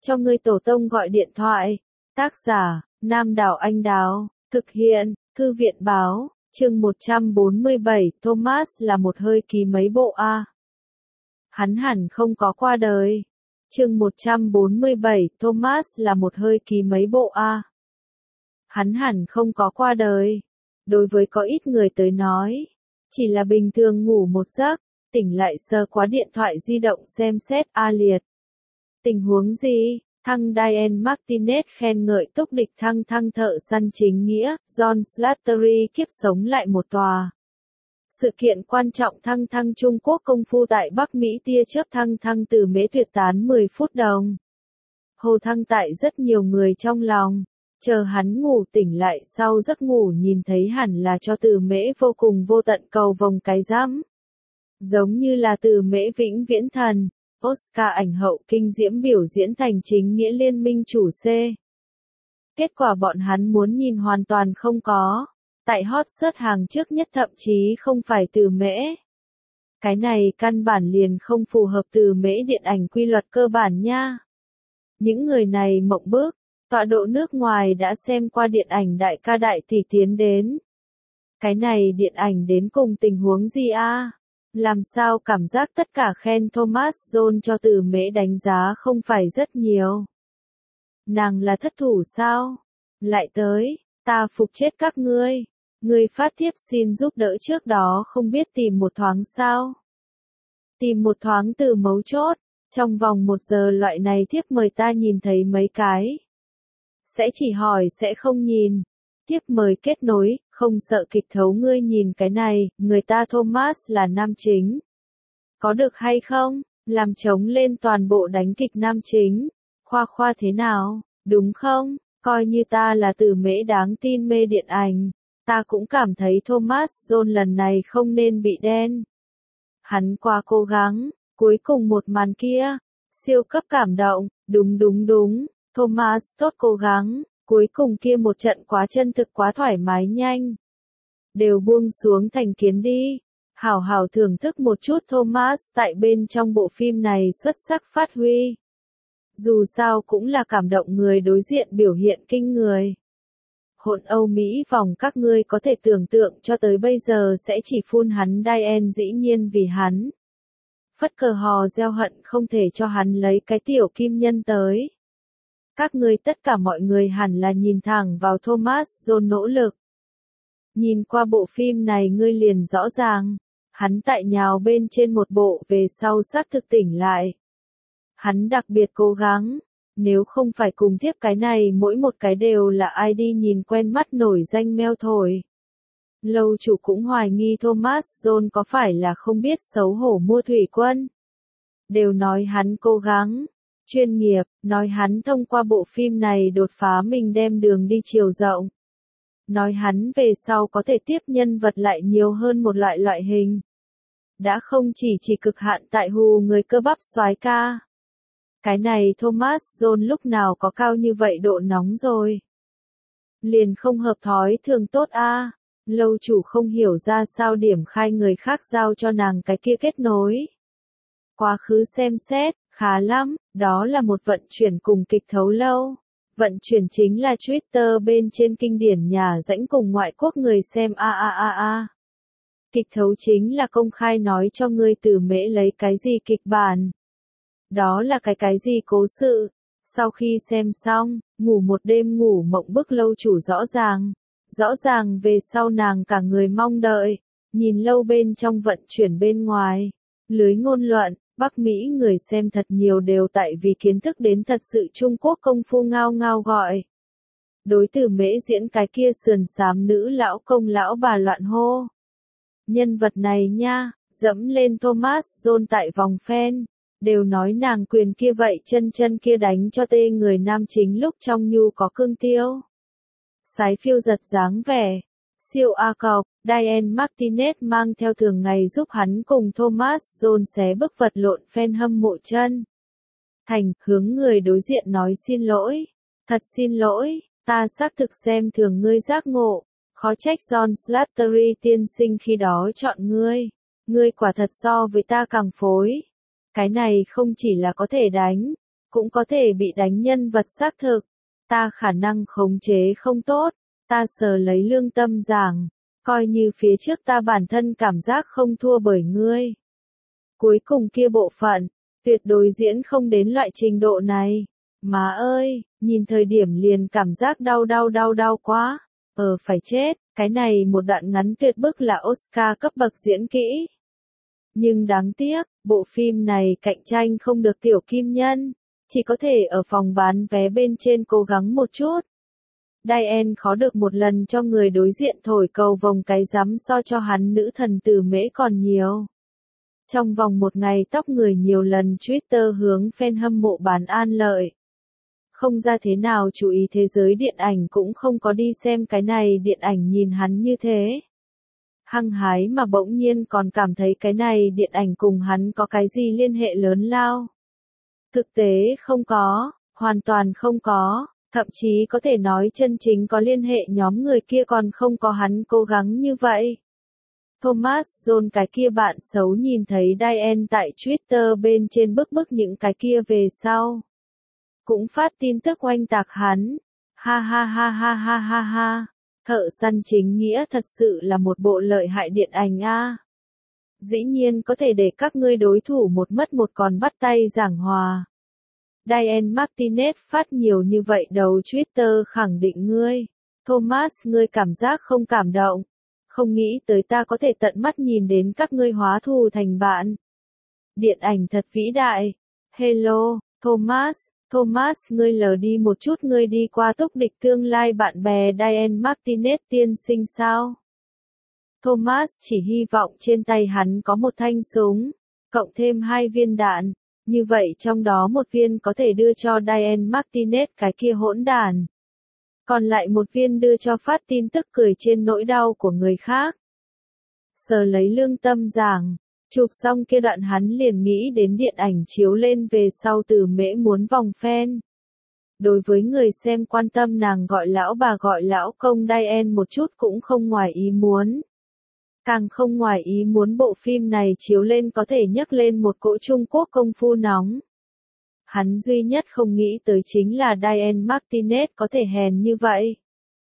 cho ngươi tổ tông gọi điện thoại. Tác giả, Nam Đảo Anh Đào, thực hiện, Thư viện Báo, chương 147, Thomas là một hơi ký mấy bộ a. Hắn hẳn không có qua đời. Chương 147, Thomas là một hơi ký mấy bộ a. Hắn hẳn không có qua đời. Đối với có ít người tới nói, chỉ là bình thường ngủ một giấc, tỉnh lại sờ qua điện thoại di động xem xét a liệt. Tình huống gì? Thăng Diane Martinez khen ngợi túc địch thăng thợ săn chính nghĩa, John Slattery kiếp sống lại một tòa. Sự kiện quan trọng thăng Trung Quốc công phu tại Bắc Mỹ tia chớp thăng từ mễ tuyệt tán 10 phút đồng. Hồ thăng tại rất nhiều người trong lòng, chờ hắn ngủ tỉnh lại sau giấc ngủ nhìn thấy hẳn là cho từ mễ vô cùng vô tận cầu vồng cái rắm. Giống như là từ mễ vĩnh viễn thần. Oscar ảnh hậu kinh diễm biểu diễn thành chính nghĩa liên minh chủ C. Kết quả bọn hắn muốn nhìn hoàn toàn không có. Tại hot search hàng trước nhất thậm chí không phải từ mễ. Cái này căn bản liền không phù hợp từ mễ điện ảnh quy luật cơ bản nha. Những người này mộng bước, tọa độ nước ngoài đã xem qua điện ảnh đại ca đại tỷ tiến đến. Cái này điện ảnh đến cùng tình huống gì a? Làm sao cảm giác tất cả khen Thomas John cho từ mễ đánh giá không phải rất nhiều. Nàng là thất thủ sao? Lại tới, ta phục chết các ngươi. Ngươi phát thiếp xin giúp đỡ trước đó không biết tìm một thoáng sao? Tìm một thoáng từ mấu chốt, trong vòng 1 giờ loại này thiếp mời ta nhìn thấy mấy cái. Sẽ chỉ hỏi sẽ không nhìn. Tiếp mời kết nối, không sợ kịch thấu ngươi nhìn cái này, người ta Thomas là nam chính. Có được hay không? Làm trống lên toàn bộ đánh kịch nam chính. Khoa thế nào, đúng không? Coi như ta là từ mễ đáng tin mê điện ảnh. Ta cũng cảm thấy Thomas John lần này không nên bị đen. Hắn quá cố gắng, cuối cùng một màn kia. Siêu cấp cảm động, đúng. Thomas tốt cố gắng. Cuối cùng kia một trận quá chân thực quá thoải mái nhanh. Đều buông xuống thành kiến đi. Hảo thưởng thức một chút Thomas tại bên trong bộ phim này xuất sắc phát huy. Dù sao cũng là cảm động người đối diện biểu hiện kinh người. Hôn Âu Mỹ vòng các ngươi có thể tưởng tượng cho tới bây giờ sẽ chỉ phun hắn Diane dĩ nhiên vì hắn. Phất cờ hò gieo hận không thể cho hắn lấy cái tiểu kim nhân tới. Các ngươi tất cả mọi người hẳn là nhìn thẳng vào Thomas John nỗ lực. Nhìn qua bộ phim này ngươi liền rõ ràng, hắn tại nhào bên trên một bộ về sau xác thực tỉnh lại. Hắn đặc biệt cố gắng, nếu không phải cùng tiếp cái này mỗi một cái đều là ai đi nhìn quen mắt nổi danh meo thổi. Lâu chủ cũng hoài nghi Thomas John có phải là không biết xấu hổ mua thủy quân. Đều nói hắn cố gắng. Chuyên nghiệp, nói hắn thông qua bộ phim này đột phá mình đem đường đi chiều rộng. Nói hắn về sau có thể tiếp nhân vật lại nhiều hơn một loại hình. Đã không chỉ cực hạn tại hù người cơ bắp soái ca. Cái này Thomas John lúc nào có cao như vậy độ nóng rồi. Liền không hợp thói thường tốt a. Lâu chủ không hiểu ra sao điểm khai người khác giao cho nàng cái kia kết nối. Quá khứ xem xét. Khá lắm, đó là một vận chuyển cùng kịch thấu lâu. Vận chuyển chính là Twitter bên trên kinh điển nhà rãnh cùng ngoại quốc người xem a. Kịch thấu chính là công khai nói cho ngươi từ mễ lấy cái gì kịch bản. Đó là cái gì cố sự. Sau khi xem xong, ngủ một đêm ngủ mộng bức lâu chủ rõ ràng về sau nàng cả người mong đợi. Nhìn lâu bên trong vận chuyển bên ngoài. Lưới ngôn luận. Bắc Mỹ người xem thật nhiều đều tại vì kiến thức đến thật sự Trung Quốc công phu ngao gọi. Đối từ mễ diễn cái kia sườn xám nữ lão công lão bà loạn hô. Nhân vật này nha, dẫm lên Thomas John tại vòng fan. Đều nói nàng quyền kia vậy chân kia đánh cho tê người nam chính lúc trong nhu có cương tiêu. Sái phiêu giật dáng vẻ. Siêu A cọc, Diane Martinez mang theo thường ngày giúp hắn cùng Thomas John xé bức vật lộn fan hâm mộ chân. Thành, hướng người đối diện nói xin lỗi. Thật xin lỗi, ta xác thực xem thường ngươi giác ngộ. Khó trách John Slattery tiên sinh khi đó chọn ngươi. Ngươi quả thật so với ta càng phối. Cái này không chỉ là có thể đánh, cũng có thể bị đánh nhân vật xác thực. Ta khả năng khống chế không tốt, ta sờ lấy lương tâm giảng, coi như phía trước ta bản thân cảm giác không thua bởi ngươi. Cuối cùng kia bộ phận, tuyệt đối diễn không đến loại trình độ này. Má ơi, nhìn thời điểm liền cảm giác đau quá. Phải chết, cái này một đoạn ngắn tuyệt bức là Oscar cấp bậc diễn kỹ. Nhưng đáng tiếc, bộ phim này cạnh tranh không được tiểu kim nhân, chỉ có thể ở phòng bán vé bên trên cố gắng một chút. Diane khó được một lần cho người đối diện thổi cầu vồng cái rắm so cho hắn nữ thần Từ Mễ còn nhiều. Trong vòng một ngày tóc người nhiều lần Twitter hướng fan hâm mộ bán an lợi. Không ra thế nào chú ý thế giới điện ảnh cũng không có đi xem cái này điện ảnh nhìn hắn như thế. Hăng hái mà bỗng nhiên còn cảm thấy cái này điện ảnh cùng hắn có cái gì liên hệ lớn lao. Thực tế không có, hoàn toàn không có, thậm chí có thể nói chân chính có liên hệ nhóm người kia còn không có hắn cố gắng như vậy. Thomas John cái kia bạn xấu nhìn thấy Diane tại Twitter bên trên bức những cái kia về sau. Cũng phát tin tức oanh tạc hắn. Ha. Thợ săn chính nghĩa thật sự là một bộ lợi hại điện ảnh a. Dĩ nhiên có thể để các ngươi đối thủ một mất một còn bắt tay giảng hòa. Diane Martinez phát nhiều như vậy đầu Twitter khẳng định ngươi. Thomas ngươi cảm giác không cảm động. Không nghĩ tới ta có thể tận mắt nhìn đến các ngươi hóa thù thành bạn. Điện ảnh thật vĩ đại. Hello, Thomas. Thomas ngươi lờ đi một chút ngươi đi qua túc địch tương lai bạn bè Diane Martinez tiên sinh sao? Thomas chỉ hy vọng trên tay hắn có một thanh súng, cộng thêm 2 viên đạn, như vậy trong đó một viên có thể đưa cho Diane Martinez cái kia hỗn đàn. Còn lại một viên đưa cho phát tin tức cười trên nỗi đau của người khác. Sờ lấy lương tâm giảng. Chụp xong kia đoạn hắn liền nghĩ đến điện ảnh chiếu lên về sau Từ Mễ muốn vòng fan. Đối với người xem quan tâm nàng gọi lão bà gọi lão công Diane một chút cũng không ngoài ý muốn. Càng không ngoài ý muốn bộ phim này chiếu lên có thể nhấc lên một cỗ Trung Quốc công phu nóng. Hắn duy nhất không nghĩ tới chính là Diane Martinez có thể hèn như vậy.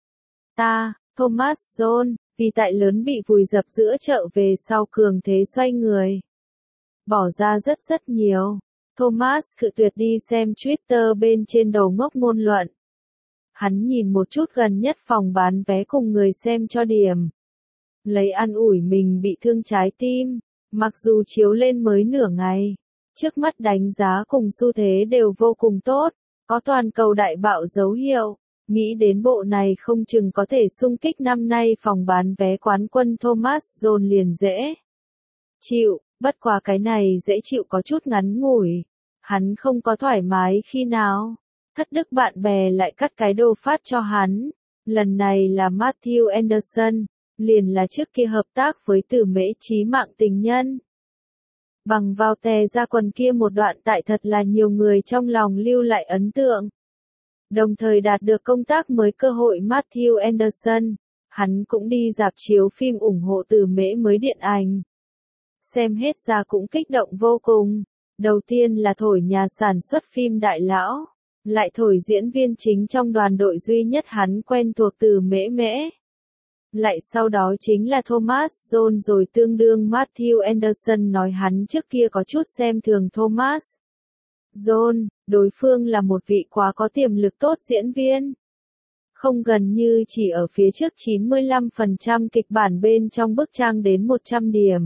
Thomas John, vì tại lớn bị vùi dập giữa chợ về sau cường thế xoay người. Bỏ ra rất nhiều. Thomas cự tuyệt đi xem Twitter bên trên đầu ngốc ngôn luận. Hắn nhìn một chút gần nhất phòng bán vé cùng người xem cho điểm. Lấy an ủi mình bị thương trái tim, mặc dù chiếu lên mới nửa ngày. Trước mắt đánh giá cùng xu thế đều vô cùng tốt, có toàn cầu đại bạo dấu hiệu. Nghĩ đến bộ này không chừng có thể xung kích năm nay phòng bán vé quán quân Thomas John liền dễ chịu, bất quá cái này dễ chịu có chút ngắn ngủi. Hắn không có thoải mái khi nào. Thất đức bạn bè lại cắt cái đồ phát cho hắn. Lần này là Matthew Anderson, liền là trước kia hợp tác với Từ Mễ chí mạng tình nhân. Bằng vào tè ra quần kia một đoạn tại thật là nhiều người trong lòng lưu lại ấn tượng. Đồng thời đạt được công tác mới cơ hội Matthew Anderson, hắn cũng đi rạp chiếu phim ủng hộ Từ Mễ mới điện ảnh. Xem hết ra cũng kích động vô cùng. Đầu tiên là thổi nhà sản xuất phim đại lão, lại thổi diễn viên chính trong đoàn đội duy nhất hắn quen thuộc Từ Mễ. Lại sau đó chính là Thomas John rồi tương đương Matthew Anderson nói hắn trước kia có chút xem thường Thomas John, đối phương là một vị quá có tiềm lực tốt diễn viên. Không gần như chỉ ở phía trước 95% kịch bản bên trong bức trang đến 100 điểm.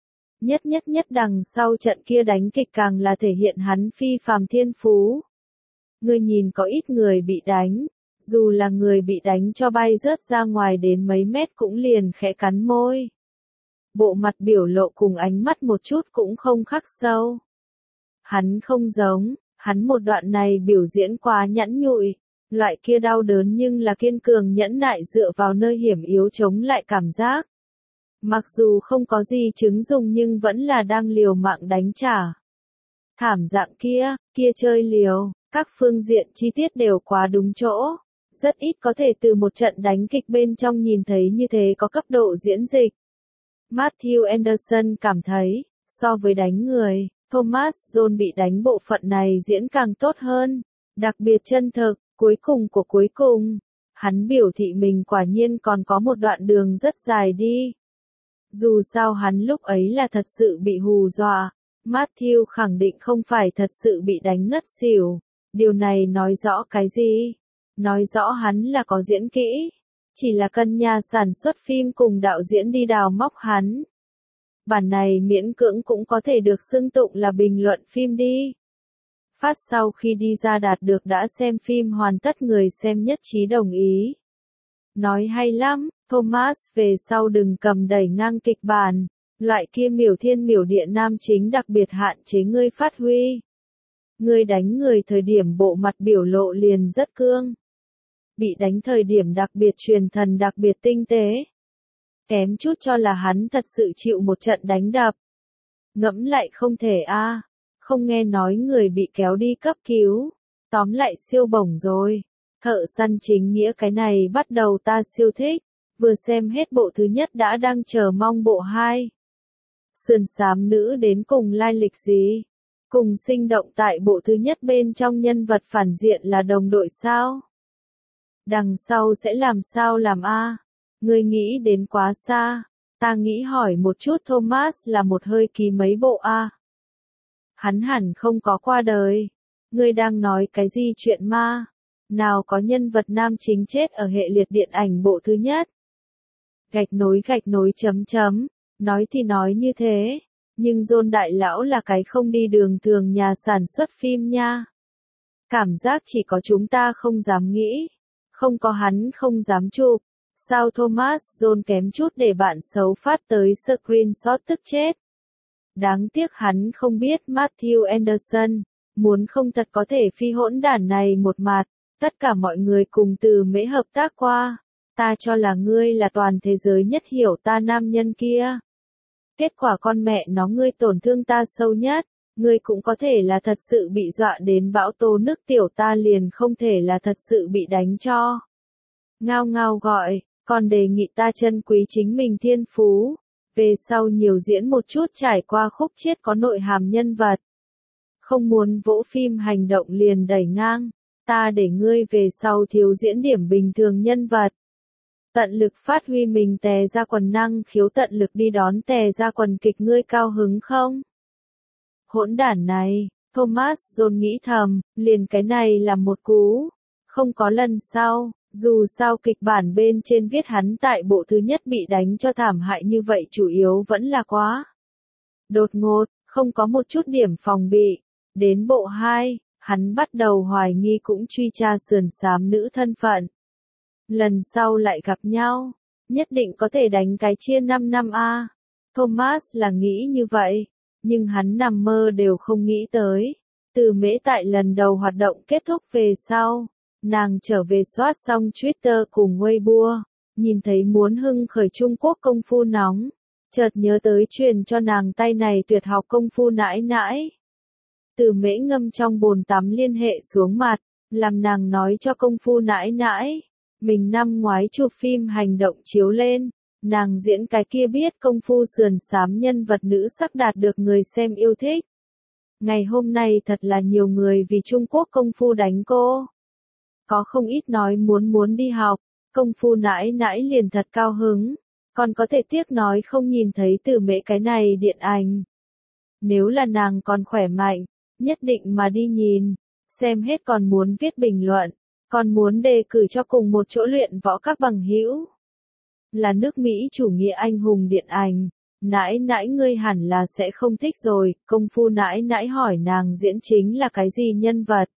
Nhất đằng sau trận kia đánh kịch càng là thể hiện hắn phi phàm thiên phú. Người nhìn có ít người bị đánh, dù là người bị đánh cho bay rớt ra ngoài đến mấy mét cũng liền khẽ cắn môi. Bộ mặt biểu lộ cùng ánh mắt một chút cũng không khắc sâu. Hắn không giống, hắn một đoạn này biểu diễn quá nhẵn nhụi, loại kia đau đớn nhưng là kiên cường nhẫn nại dựa vào nơi hiểm yếu chống lại cảm giác. Mặc dù không có gì chứng dùng nhưng vẫn là đang liều mạng đánh trả. Thảm dạng kia chơi liều, các phương diện chi tiết đều quá đúng chỗ. Rất ít có thể từ một trận đánh kịch bên trong nhìn thấy như thế có cấp độ diễn dịch. Matthew Anderson cảm thấy, so với đánh người, Thomas John bị đánh bộ phận này diễn càng tốt hơn, đặc biệt chân thực, cuối cùng của cuối cùng. Hắn biểu thị mình quả nhiên còn có một đoạn đường rất dài đi. Dù sao hắn lúc ấy là thật sự bị hù dọa, Matthew khẳng định không phải thật sự bị đánh ngất xỉu. Điều này nói rõ cái gì? Nói rõ hắn là có diễn kỹ. Chỉ là cần nhà sản xuất phim cùng đạo diễn đi đào móc hắn. Bản này miễn cưỡng cũng có thể được xưng tụng là bình luận phim đi. Phát sau khi đi ra đạt được đã xem phim hoàn tất người xem nhất trí đồng ý. Nói hay lắm, Thomas về sau đừng cầm đẩy ngang kịch bản. Loại kia miểu thiên miểu địa nam chính đặc biệt hạn chế ngươi phát huy. Ngươi đánh người thời điểm bộ mặt biểu lộ liền rất cương. Bị đánh thời điểm đặc biệt truyền thần đặc biệt tinh tế. Kém chút cho là hắn thật sự chịu một trận đánh đập. Ngẫm lại không thể a, không nghe nói người bị kéo đi cấp cứu. Tóm lại siêu bổng rồi. Thợ săn chính nghĩa cái này bắt đầu ta siêu thích. Vừa xem hết bộ thứ nhất đã đang chờ mong bộ 2. Sườn xám nữ đến cùng lai lịch gì? Cùng sinh động tại bộ thứ nhất bên trong nhân vật phản diện là đồng đội sao? Đằng sau sẽ làm sao làm a? Ngươi nghĩ đến quá xa. Ta nghĩ hỏi một chút Thomas là một hơi ký mấy bộ a? Hắn hẳn không có qua đời. Ngươi đang nói cái gì chuyện ma? Nào có nhân vật nam chính chết ở hệ liệt điện ảnh bộ thứ nhất? Gạch nối chấm chấm. Nói thì nói như thế. Nhưng John đại lão là cái không đi đường thường nhà sản xuất phim nha. Cảm giác chỉ có chúng ta không dám nghĩ. Không có hắn không dám chụp. Sao Thomas John kém chút để bạn xấu phát tới screenshot tức chết. Đáng tiếc hắn không biết Matthew Anderson. Muốn không thật có thể phi hỗn đản này một mặt. Tất cả mọi người cùng từ mễ hợp tác qua. Ta cho là ngươi là toàn thế giới nhất hiểu ta nam nhân kia. Kết quả con mẹ nó ngươi tổn thương ta sâu nhất. Ngươi cũng có thể là thật sự bị dọa đến bão tố nước tiểu ta liền không thể là thật sự bị đánh cho. Ngao ngao gọi, còn đề nghị ta trân quý chính mình thiên phú. Về sau nhiều diễn một chút trải qua khúc chiết có nội hàm nhân vật. Không muốn vỗ phim hành động liền đẩy ngang. Ta để ngươi về sau thiếu diễn điểm bình thường nhân vật. Tận lực phát huy mình tè ra quần năng khiếu tận lực đi đón tè ra quần kịch ngươi cao hứng không? Hỗn đản này, Thomas John nghĩ thầm, liền cái này là một cú. Không có lần sau, dù sao kịch bản bên trên viết hắn tại bộ thứ nhất bị đánh cho thảm hại như vậy chủ yếu vẫn là quá đột ngột, không có một chút điểm phòng bị. Đến bộ 2, hắn bắt đầu hoài nghi cũng truy tra sườn xám nữ thân phận. Lần sau lại gặp nhau, nhất định có thể đánh cái chia 5 năm a. Thomas là nghĩ như vậy, nhưng hắn nằm mơ đều không nghĩ tới. Từ mễ tại lần đầu hoạt động kết thúc về sau, nàng trở về soát xong Twitter cùng Weibo, nhìn thấy muốn hưng khởi Trung Quốc công phu nóng, chợt nhớ tới truyền cho nàng tay này tuyệt học công phu nãi nãi. Từ mễ ngâm trong bồn tắm liên hệ xuống mặt, làm nàng nói cho công phu nãi nãi. Mình năm ngoái chụp phim hành động chiếu lên, nàng diễn cái kia biết công phu sườn xám nhân vật nữ sắc đạt được người xem yêu thích. Ngày hôm nay thật là nhiều người vì Trung Quốc công phu đánh cô. Có không ít nói muốn đi học, công phu nãi nãi liền thật cao hứng, còn có thể tiếc nói không nhìn thấy từ mễ cái này điện ảnh. Nếu là nàng còn khỏe mạnh, nhất định mà đi nhìn, xem hết còn muốn viết bình luận. Còn muốn đề cử cho cùng một chỗ luyện võ các bằng hữu. Là nước Mỹ chủ nghĩa anh hùng điện ảnh. Nãi nãi ngươi hẳn là sẽ không thích rồi. Công phu nãi nãi hỏi nàng diễn chính là cái gì nhân vật.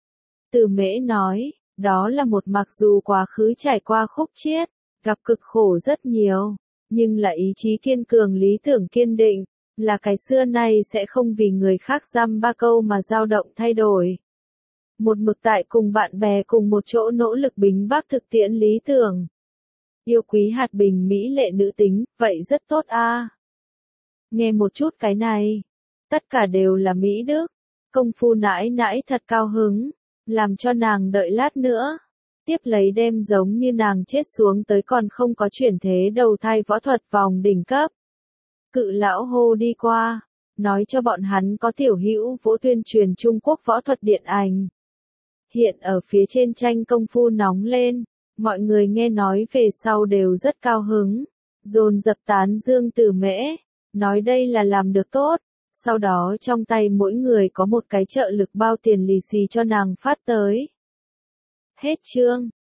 Từ mễ nói, đó là một mặc dù quá khứ trải qua khúc chiết, gặp cực khổ rất nhiều, nhưng là ý chí kiên cường lý tưởng kiên định, là cái xưa nay sẽ không vì người khác dăm ba câu mà dao động thay đổi. Một mực tại cùng bạn bè cùng một chỗ nỗ lực bính bác thực tiễn lý tưởng. Yêu quý hạt bình mỹ lệ nữ tính, vậy rất tốt a. Nghe một chút cái này. Tất cả đều là Mỹ Đức. Công phu nãi nãi thật cao hứng. Làm cho nàng đợi lát nữa. Tiếp lấy đem giống như nàng chết xuống tới còn không có chuyển thế đầu thai võ thuật vòng đỉnh cấp. Cự lão hô đi qua. nói cho bọn hắn có tiểu hữu Vũ tuyên truyền Trung Quốc võ thuật điện ảnh. Hiện ở phía trên tranh công phu nóng lên, mọi người nghe nói về sau đều rất cao hứng, dồn dập tán dương Tử Mễ, nói đây là làm được tốt, sau đó trong tay mỗi người có một cái trợ lực bao tiền lì xì cho nàng phát tới. Hết chương.